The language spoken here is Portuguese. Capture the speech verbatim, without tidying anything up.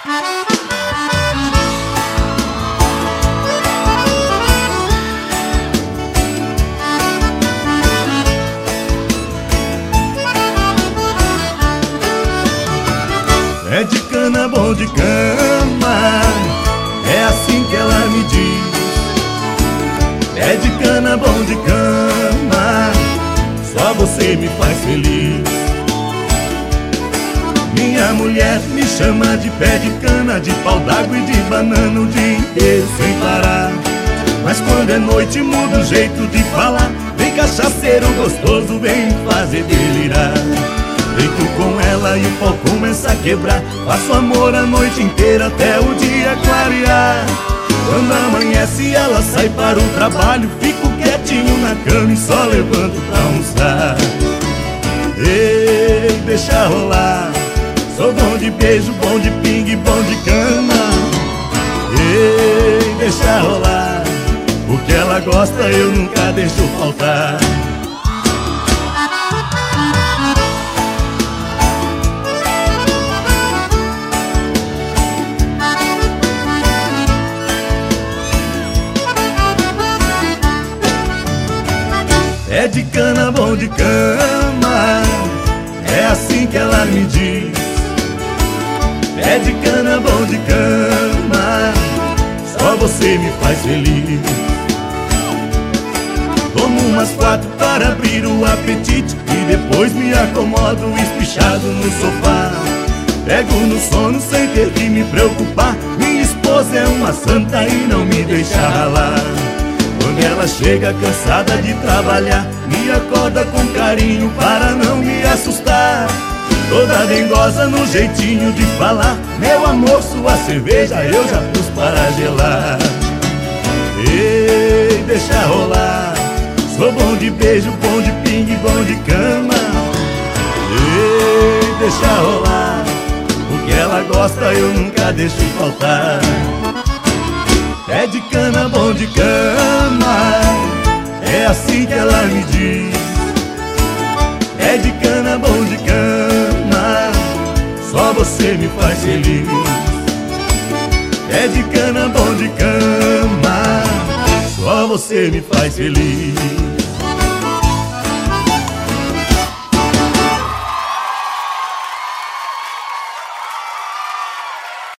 É de cana, bom de cama, é assim que ela me diz. É de cana, bom de cama, só você me faz feliz. Minha mulher me chama de pé de cana, de pau d'água e de banana o dia inteiro sem parar. Mas quando é noite muda o jeito de falar. Vem cachaceiro gostoso, vem fazer delirar. Deito com ela e o pau começa a quebrar. Faço amor a noite inteira até o dia clarear. Quando amanhece ela sai para o trabalho. Fico quietinho na cama e só levanto pra almoçar. Ei, deixa rolar. Sou bom de beijo, bom de pingue, bom de cama. Ei, deixa rolar. O que ela gosta eu nunca deixo faltar. É de cana, bom de cama, é assim que ela me diz. É de cana, bom de cama, só você me faz feliz. Tomo umas quatro para abrir o apetite e depois me acomodo espichado no sofá. Pego no sono sem ter que me preocupar. Minha esposa é uma santa e não me deixa ralar. Quando ela chega cansada de trabalhar, me acorda com carinho para não me assustar. Toda dengosa no jeitinho de falar. Meu amor, sua cerveja eu já pus para gelar. Ei, deixa rolar. Sou bom de beijo, bom de pingue, bom de cama. Ei, deixa rolar. O que ela gosta eu nunca deixo faltar. É de cana, bom de cama, é assim que ela me diz. É de cana, bom de cama, só você me faz feliz. É de cana, bom de cama, só você me faz feliz.